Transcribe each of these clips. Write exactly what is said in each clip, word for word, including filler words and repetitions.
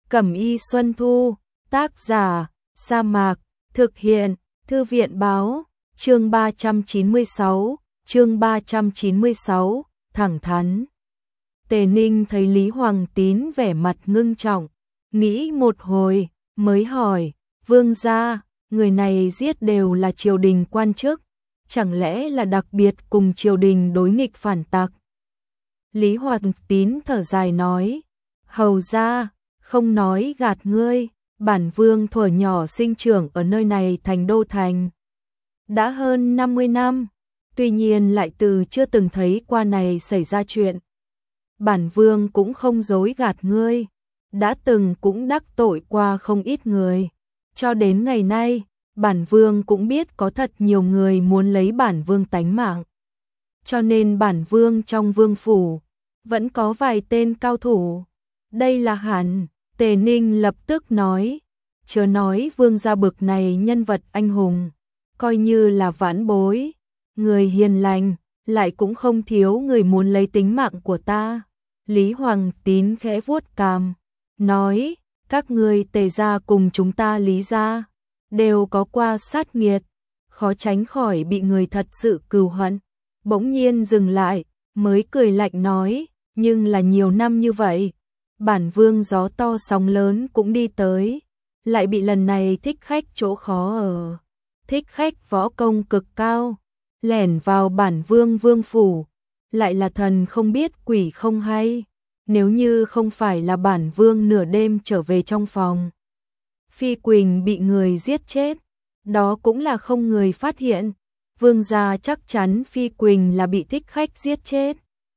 Cẩm y Xuân Thu, tác giả, Sa Mạc, thực hiện, Thư viện báo, chương ba trăm chín mươi sáu, chương ba trăm chín mươi sáu, thẳng thắn. Tề Ninh thấy Lý Hoàng Tín vẻ mặt ngưng trọng, nghĩ một hồi, mới hỏi, vương gia, người này giết đều là triều đình quan chức, chẳng lẽ là đặc biệt cùng triều đình đối nghịch phản tặc? Lý Hoàng Tín thở dài nói, hầu gia, không nói gạt ngươi, bản vương thuở nhỏ sinh trưởng ở nơi này thành đô thành. Đã hơn năm mươi năm, tuy nhiên lại từ chưa từng thấy qua này xảy ra chuyện. Bản vương cũng không dối gạt ngươi, đã từng cũng đắc tội qua không ít người. Cho đến ngày nay, bản vương cũng biết có thật nhiều người muốn lấy bản vương tánh mạng. Cho nên bản vương trong vương phủ, vẫn có vài tên cao thủ. Đây là hẳn, Tề Ninh lập tức nói, chớ nói vương gia bực này nhân vật anh hùng, coi như là vãn bối, người hiền lành, lại cũng không thiếu người muốn lấy tính mạng của ta. Lý Hoàng Tín khẽ vuốt cằm, nói, các ngươi Tề gia cùng chúng ta Lý gia, đều có qua sát nghiệt, khó tránh khỏi bị người thật sự cừu hận. Bỗng nhiên dừng lại, mới cười lạnh nói, nhưng là nhiều năm như vậy, bản vương gió to sóng lớn cũng đi tới, lại bị lần này thích khách chỗ khó ở. Thích khách võ công cực cao, lẻn vào bản vương vương phủ, lại là thần không biết quỷ không hay, nếu như không phải là bản vương nửa đêm trở về trong phòng, Phi Quỳnh bị người giết chết, đó cũng là không người phát hiện, vương gia chắc chắn Phi Quỳnh là bị thích khách giết chết.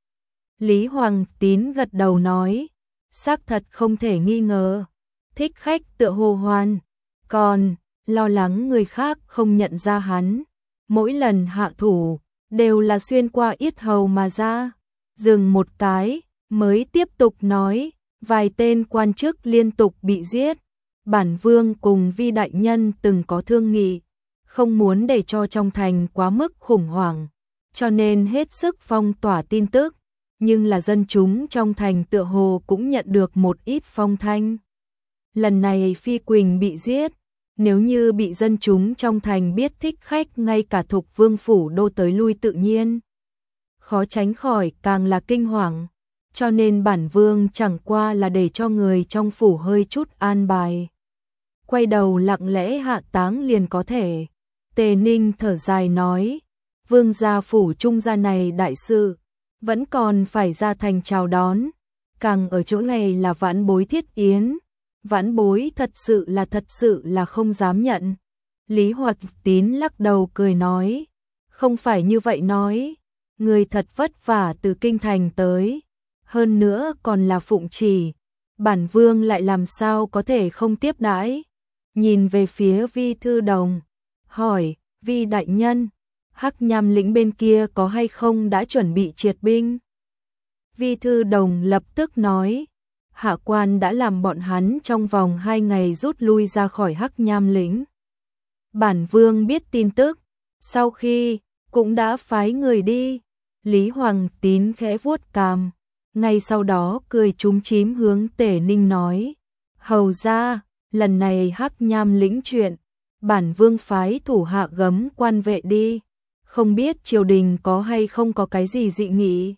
Lý Hoàng Tín gật đầu nói, xác thật không thể nghi ngờ, thích khách tựa hồ Hoan, còn lo lắng người khác không nhận ra hắn, mỗi lần hạ thủ đều là xuyên qua yết hầu mà ra. Dừng một cái, mới tiếp tục nói, vài tên quan chức liên tục bị giết, bản vương cùng Vi đại nhân từng có thương nghị, không muốn để cho trong thành quá mức khủng hoảng, cho nên hết sức phong tỏa tin tức, nhưng là dân chúng trong thành tựa hồ cũng nhận được một ít phong thanh. Lần này Phi Quỳnh bị giết, nếu như bị dân chúng trong thành biết thích khách ngay cả Thục Vương phủ đô tới lui tự nhiên, khó tránh khỏi càng là kinh hoàng, cho nên bản vương chẳng qua là để cho người trong phủ hơi chút an bài, quay đầu lặng lẽ hạ táng liền có thể. Tề Ninh thở dài nói, vương gia phủ trung gia này đại sự, vẫn còn phải ra thành chào đón, càng ở chỗ này là vãn bối thiết yến, vãn bối thật sự là thật sự là không dám nhận. Lý Hoạt Tín lắc đầu cười nói, không phải như vậy nói, người thật vất vả từ kinh thành tới, hơn nữa còn là phụng chỉ, bản vương lại làm sao có thể không tiếp đãi. Nhìn về phía Vi Thư Đồng, hỏi, Vi đại nhân, Hắc Nham lĩnh bên kia có hay không đã chuẩn bị triệt binh? Vi Thư Đồng lập tức nói, hạ quan đã làm bọn hắn trong vòng hai ngày rút lui ra khỏi Hắc Nham lĩnh. Bản vương biết tin tức, sau khi cũng đã phái người đi. Lý Hoàng Tín khẽ vuốt cằm, ngay sau đó cười chúm chím hướng Tề Ninh nói, hầu ra, lần này Hắc Nham lĩnh chuyện, bản vương phái thủ hạ gấm quan vệ đi, không biết triều đình có hay không có cái gì dị nghị.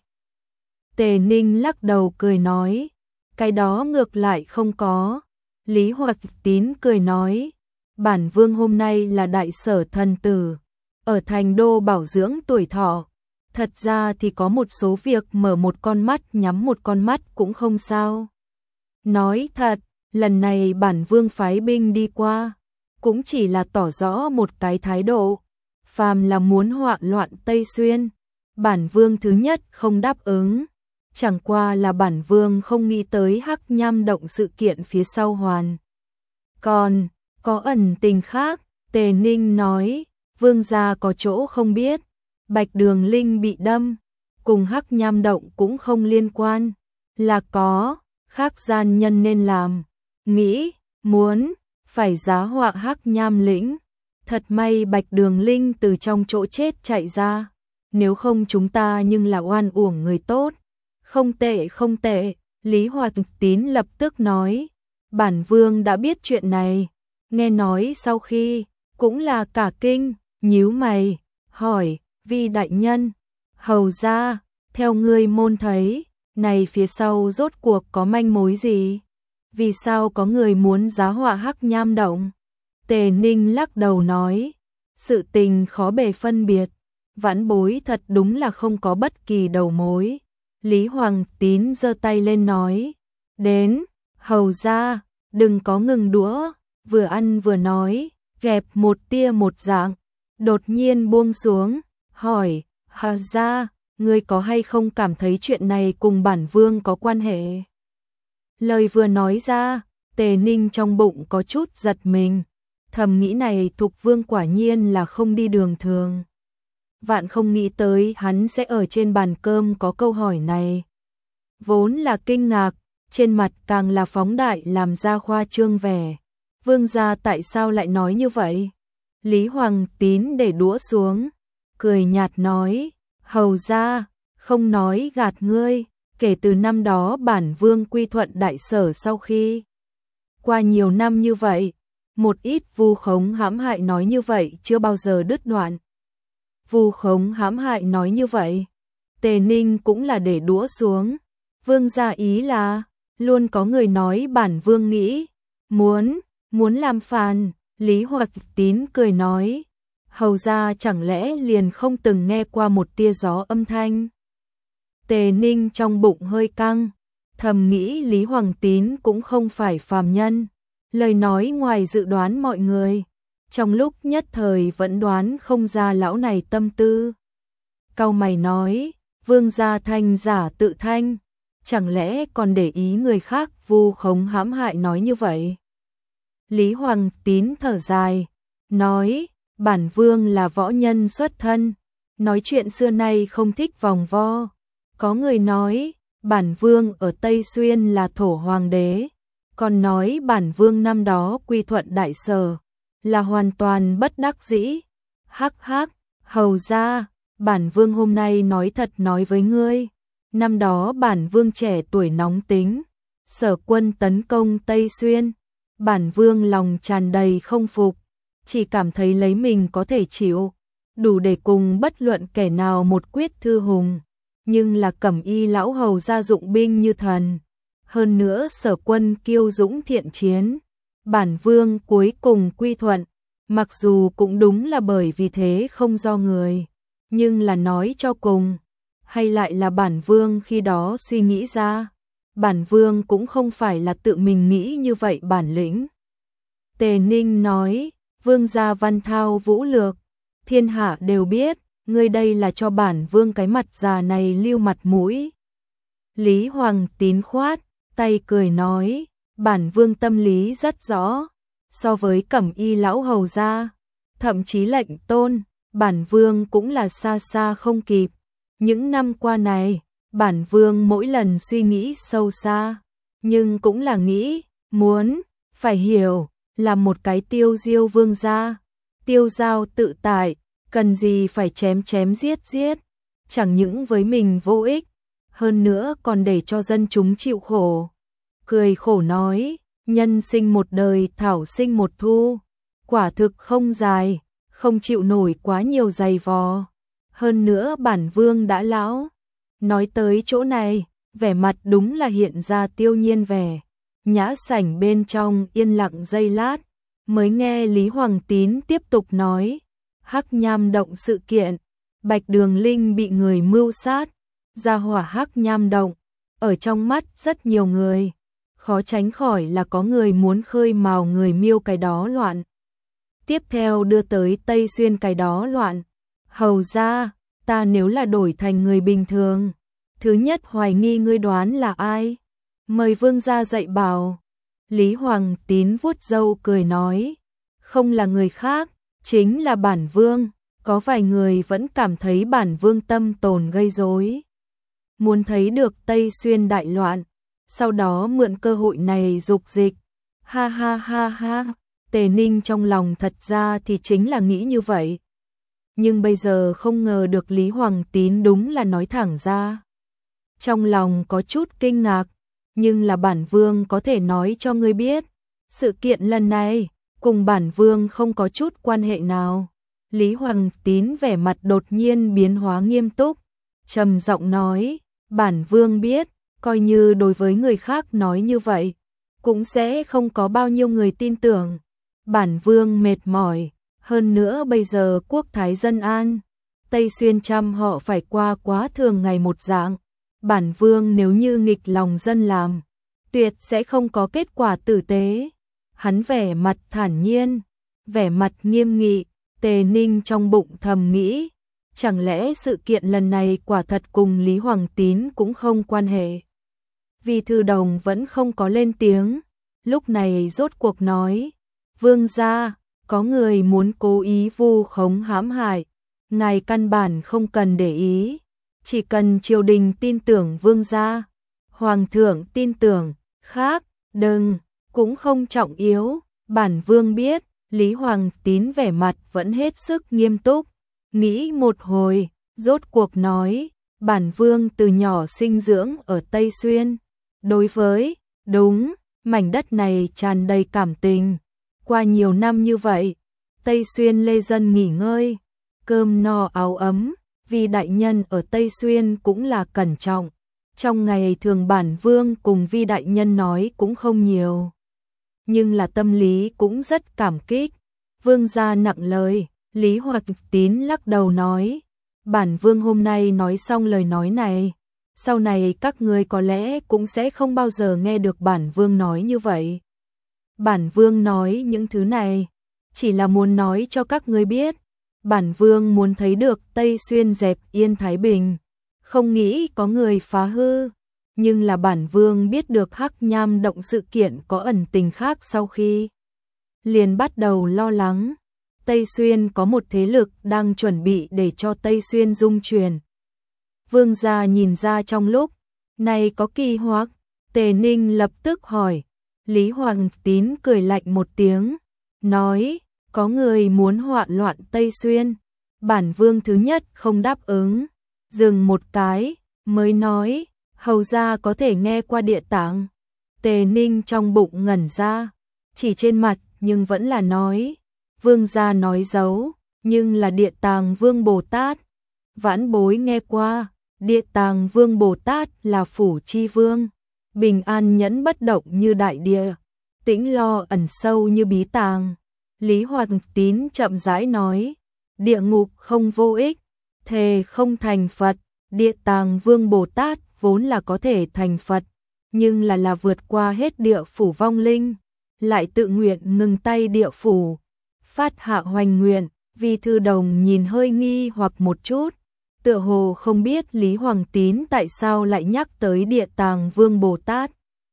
Tề Ninh lắc đầu cười nói, cái đó ngược lại không có. Lý Hoạt Tín cười nói, bản vương hôm nay là đại sở thần tử, ở thành đô bảo dưỡng tuổi thọ, thật ra thì có một số việc mở một con mắt nhắm một con mắt cũng không sao. Nói thật, lần này bản vương phái binh đi qua, cũng chỉ là tỏ rõ một cái thái độ, phàm là muốn hoạn loạn Tây Xuyên, bản vương thứ nhất không đáp ứng, chẳng qua là bản vương không nghĩ tới Hắc Nham động sự kiện phía sau hoàn. Còn, có ẩn tình khác, Tề Ninh nói, vương gia có chỗ không biết, Bạch Đường Linh bị đâm, cùng Hắc Nham động cũng không liên quan, là có, khác gian nhân nên làm, nghĩ, muốn, phải giá họa Hắc Nham lĩnh. Thật may Bạch Đường Linh từ trong chỗ chết chạy ra, nếu không chúng ta nhưng là oan uổng người tốt. Không tệ không tệ, Lý Hoạt Tín lập tức nói, Bản vương đã biết chuyện này, nghe nói sau khi, cũng là cả kinh, nhíu mày, hỏi, Vi đại nhân, hầu ra, theo ngươi môn thấy, này phía sau rốt cuộc có manh mối gì? Vì sao có người muốn giá họa Hắc Nham Động? Tề Ninh lắc đầu nói, sự tình khó bề phân biệt, vãn bối thật đúng là không có bất kỳ đầu mối. Lý Hoàng Tín giơ tay lên nói, đến, hầu ra, đừng có ngừng đũa, vừa ăn vừa nói, gẹp một tia một dạng, đột nhiên buông xuống, hỏi, hầu ra, ngươi có hay không cảm thấy chuyện này cùng bản vương có quan hệ? Lời vừa nói ra, Tề Ninh trong bụng có chút giật mình, thầm nghĩ này Thục Vương quả nhiên là không đi đường thường. Vạn không nghĩ tới hắn sẽ ở trên bàn cơm có câu hỏi này. Vốn là kinh ngạc, trên mặt càng là phóng đại làm ra khoa trương vẻ. Vương gia tại sao lại nói như vậy? Lý Hoàng Tín để đũa xuống, cười nhạt nói, hầu ra, không nói gạt ngươi, kể từ năm đó bản vương quy thuận đại sở sau khi. Qua nhiều năm như vậy, một ít vu khống hãm hại nói như vậy chưa bao giờ đứt đoạn. Vu khống hãm hại nói như vậy, Tề Ninh cũng là để đũa xuống. Vương gia ý là, luôn có người nói bản vương nghĩ, muốn, muốn làm phản. Lý Hoặc Tín cười nói, hầu ra chẳng lẽ liền không từng nghe qua một tia gió âm thanh? Tề Ninh trong bụng hơi căng, thầm nghĩ Lý Hoàng Tín cũng không phải phàm nhân, lời nói ngoài dự đoán mọi người, trong lúc nhất thời vẫn đoán không ra lão này tâm tư. Cau mày nói, vương gia thanh giả tự thanh, chẳng lẽ còn để ý người khác vu khống hãm hại nói như vậy? Lý Hoàng Tín thở dài, nói, bản vương là võ nhân xuất thân, nói chuyện xưa nay không thích vòng vo. Có người nói, bản vương ở Tây Xuyên là thổ hoàng đế, còn nói bản vương năm đó quy thuận đại sở, là hoàn toàn bất đắc dĩ. Hắc hắc, hầu ra, bản vương hôm nay nói thật nói với ngươi, năm đó bản vương trẻ tuổi nóng tính, sở quân tấn công Tây Xuyên, bản vương lòng tràn đầy không phục, chỉ cảm thấy lấy mình có thể chịu, đủ để cùng bất luận kẻ nào một quyết thư hùng. Nhưng là Cẩm Y lão hầu gia dụng binh như thần, hơn nữa sở quân kiêu dũng thiện chiến, bản vương cuối cùng quy thuận, mặc dù cũng đúng là bởi vì thế không do người, nhưng là nói cho cùng, hay lại là bản vương khi đó suy nghĩ ra, bản vương cũng không phải là tự mình nghĩ như vậy bản lĩnh. Tề Ninh nói, vương gia văn thao vũ lược, thiên hạ đều biết, ngươi đây là cho bản vương cái mặt già này lưu mặt mũi. Lý Hoàng Tín khoát tay cười nói, bản vương tâm lý rất rõ, so với Cẩm Y lão hầu gia, thậm chí lệnh tôn, bản vương cũng là xa xa không kịp. Những năm qua này, bản vương mỗi lần suy nghĩ sâu xa, nhưng cũng là nghĩ, muốn, phải hiểu, là một cái tiêu diêu vương gia, tiêu giao tự tại, cần gì phải chém chém giết giết, chẳng những với mình vô ích, hơn nữa còn để cho dân chúng chịu khổ. Cười khổ nói, nhân sinh một đời thảo sinh một thu, quả thực không dài, không chịu nổi quá nhiều dày vò. Hơn nữa bản vương đã lão. Nói tới chỗ này, vẻ mặt đúng là hiện ra tiêu nhiên vẻ. Nhã sảnh bên trong yên lặng giây lát, mới nghe Lý Hoàng Tín tiếp tục nói, Hắc Nham Động sự kiện, Bạch Đường Linh bị người mưu sát, ra hỏa Hắc Nham Động, ở trong mắt rất nhiều người, khó tránh khỏi là có người muốn khơi mào người Miêu cái đó loạn. Tiếp theo đưa tới Tây Xuyên cái đó loạn. Hầu ra, ta nếu là đổi thành người bình thường, thứ nhất hoài nghi ngươi đoán là ai? Mời vương gia dạy bảo. Lý Hoàng Tín vuốt râu cười nói, không là người khác, chính là bản vương. Có vài người vẫn cảm thấy bản vương tâm tồn gây rối, muốn thấy được Tây Xuyên đại loạn, sau đó mượn cơ hội này dục dịch. Ha ha ha ha, Tề Ninh trong lòng thật ra thì chính là nghĩ như vậy. Nhưng bây giờ không ngờ được Lý Hoàng Tín đúng là nói thẳng ra. Trong lòng có chút kinh ngạc, nhưng là bản vương có thể nói cho ngươi biết, sự kiện lần này cùng bản vương không có chút quan hệ nào. Lý Hoàng Tín vẻ mặt đột nhiên biến hóa nghiêm túc, trầm giọng nói, bản vương biết, coi như đối với người khác nói như vậy, cũng sẽ không có bao nhiêu người tin tưởng. Bản vương mệt mỏi, hơn nữa bây giờ quốc thái dân an, Tây Xuyên trăm họ phải qua quá thường ngày một dạng. Bản vương nếu như nghịch lòng dân làm, tuyệt sẽ không có kết quả tử tế. Hắn vẻ mặt thản nhiên, vẻ mặt nghiêm nghị, Tề Ninh trong bụng thầm nghĩ, chẳng lẽ sự kiện lần này quả thật cùng Lý Hoàng Tín cũng không quan hệ. Vi Thư Đồng vẫn không có lên tiếng, lúc này rốt cuộc nói, vương gia, có người muốn cố ý vu khống hãm hại, ngài căn bản không cần để ý, chỉ cần triều đình tin tưởng vương gia, hoàng thượng tin tưởng, khác, đừng, cũng không trọng yếu. Bản vương biết, Lý Hoàng Tín vẻ mặt vẫn hết sức nghiêm túc, nghĩ một hồi, rốt cuộc nói, bản vương từ nhỏ sinh dưỡng ở Tây Xuyên, đối với, đúng, mảnh đất này tràn đầy cảm tình. Qua nhiều năm như vậy, Tây Xuyên lê dân nghỉ ngơi, cơm no áo ấm, vì đại nhân ở Tây Xuyên cũng là cẩn trọng. Trong ngày thường bản vương cùng Vi đại nhân nói cũng không nhiều, nhưng là tâm lý cũng rất cảm kích. Vương gia nặng lời, Lý Hoàng Tín lắc đầu nói, bản vương hôm nay nói xong lời nói này, sau này các ngươi có lẽ cũng sẽ không bao giờ nghe được bản vương nói như vậy. Bản vương nói những thứ này, chỉ là muốn nói cho các ngươi biết, bản vương muốn thấy được Tây Xuyên dẹp yên thái bình, không nghĩ có người phá hư, nhưng là bản vương biết được Hắc Nham động sự kiện có ẩn tình khác sau khi, liền bắt đầu lo lắng. Tây Xuyên có một thế lực đang chuẩn bị để cho Tây Xuyên dung chuyển. Vương gia nhìn ra trong lúc này có kỳ hoặc, Tề Ninh lập tức hỏi. Lý Hoàng Tín cười lạnh một tiếng, nói, có người muốn hoạn loạn Tây Xuyên. Bản vương thứ nhất không đáp ứng, dừng một cái, mới nói, hầu gia có thể nghe qua địa tạng. Tề Ninh trong bụng ngẩn ra, chỉ trên mặt nhưng vẫn là nói, vương gia nói giấu, nhưng là địa tàng vương Bồ Tát. Vãn bối nghe qua, địa tàng vương Bồ Tát là phủ chi vương, bình an nhẫn bất động như đại địa, tĩnh lo ẩn sâu như bí tàng. Lý Hoàng Tín chậm rãi nói, địa ngục không vô ích, thề không thành Phật. Địa tàng vương Bồ Tát vốn là có thể thành Phật, nhưng là là vượt qua hết địa phủ vong linh, lại tự nguyện ngừng tay địa phủ, phát hạ hoành nguyện. Vi Thư Đồng nhìn hơi nghi hoặc một chút, tựa hồ không biết Lý Hoàng Tín tại sao lại nhắc tới địa tàng vương Bồ Tát.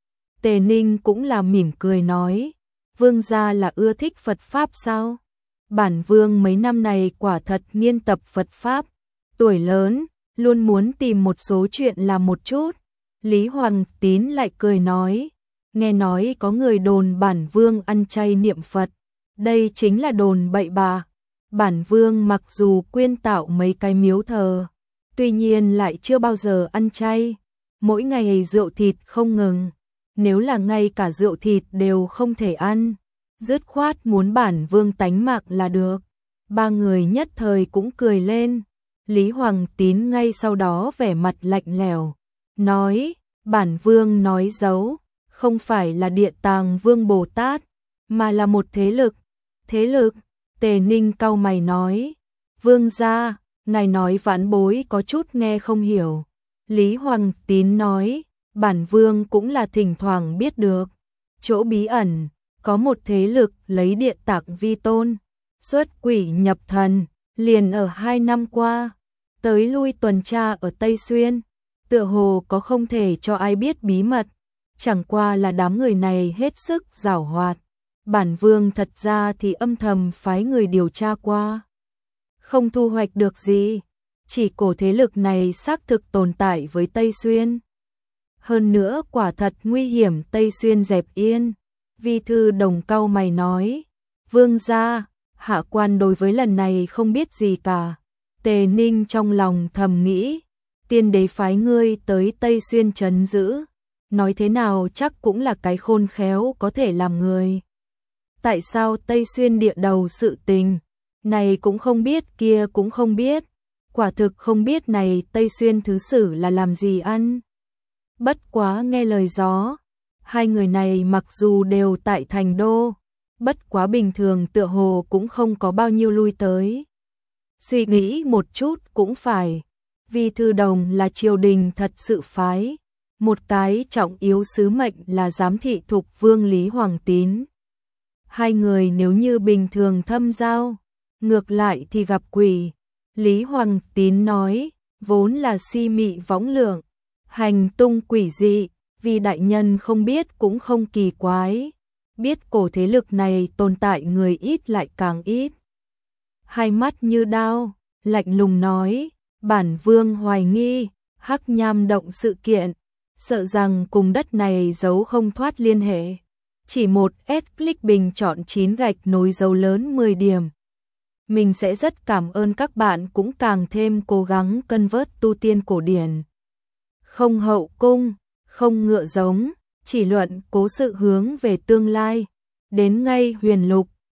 Tề Ninh cũng là mỉm cười nói, vương gia là ưa thích Phật Pháp sao? Bản vương mấy năm này quả thật nghiên tập Phật Pháp, tuổi lớn, luôn muốn tìm một số chuyện làm một chút. Lý Hoàng Tín lại cười nói, nghe nói có người đồn bản vương ăn chay niệm Phật, đây chính là đồn bậy bạ. Bản vương mặc dù quyên tạo mấy cái miếu thờ, tuy nhiên lại chưa bao giờ ăn chay, mỗi ngày rượu thịt không ngừng, nếu là ngay cả rượu thịt đều không thể ăn, dứt khoát muốn bản vương tánh mạng là được. Ba người nhất thời cũng cười lên. Lý Hoàng Tín ngay sau đó vẻ mặt lạnh lẽo, nói, bản vương nói giấu, không phải là địa tàng vương Bồ Tát, mà là một thế lực. Thế lực? Tề Ninh cau mày nói, vương gia, ngài nói vãn bối có chút nghe không hiểu. Lý Hoàng Tín nói, bản vương cũng là thỉnh thoảng biết được, chỗ bí ẩn, có một thế lực lấy địa tạng vi tôn, xuất quỷ nhập thần, liền ở hai năm qua, tới lui tuần tra ở Tây Xuyên, tựa hồ có không thể cho ai biết bí mật, chẳng qua là đám người này hết sức giảo hoạt. Bản vương thật ra thì âm thầm phái người điều tra qua, không thu hoạch được gì, chỉ cổ thế lực này xác thực tồn tại với Tây Xuyên. Hơn nữa quả thật nguy hiểm Tây Xuyên dẹp yên. Vi Thư Đồng cau mày nói, vương gia, hạ quan đối với lần này không biết gì cả. Tề Ninh trong lòng thầm nghĩ, tiên đế phái ngươi tới Tây Xuyên trấn giữ, nói thế nào chắc cũng là cái khôn khéo có thể làm người. Tại sao Tây Xuyên địa đầu sự tình, này cũng không biết kia cũng không biết, quả thực không biết này Tây Xuyên thứ sử là làm gì ăn. Bất quá nghe lời gió, hai người này mặc dù đều tại thành đô, bất quá bình thường tựa hồ cũng không có bao nhiêu lui tới. Suy nghĩ một chút cũng phải, vì Thư Đồng là triều đình thật sự phái, một cái trọng yếu sứ mệnh là giám thị thục vương Lý Hoàng Tín. Hai người nếu như bình thường thâm giao, ngược lại thì gặp quỷ. Lý Hoàng Tín nói, vốn là si mị võng lượng, hành tung quỷ dị, vì đại nhân không biết cũng không kỳ quái. Biết cổ thế lực này tồn tại người ít lại càng ít. Hai mắt như đao, lạnh lùng nói, bản vương hoài nghi, Hắc Nham động sự kiện, sợ rằng cùng đất này giấu không thoát liên hệ. Chỉ một S-click bình chọn chín gạch nối dấu lớn mười điểm. Mình sẽ rất cảm ơn các bạn cũng càng thêm cố gắng cân vớt tu tiên cổ điển. Không hậu cung, không ngựa giống, chỉ luận cố sự hướng về tương lai. Đến ngay huyền lục,